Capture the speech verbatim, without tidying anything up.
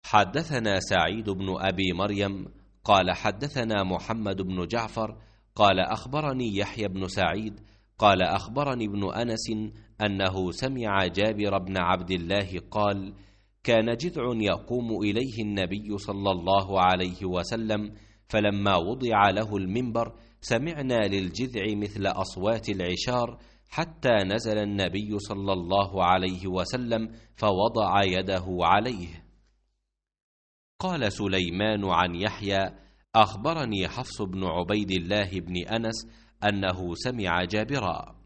حدثنا سعيد بن أبي مريم قال حدثنا محمد بن جعفر قال أخبرني يحيى بن سعيد قال أخبرني ابن أنس أنه سمع جابر بن عبد الله قال: كان جذع يقوم إليه النبي صلى الله عليه وسلم، فلما وضع له المنبر سمعنا للجذع مثل أصوات العشار، حتى نزل النبي صلى الله عليه وسلم فوضع يده عليه. قال سليمان عن يحيى: أخبرني حفص بن عبيد الله بن أنس أنه سمع جابرا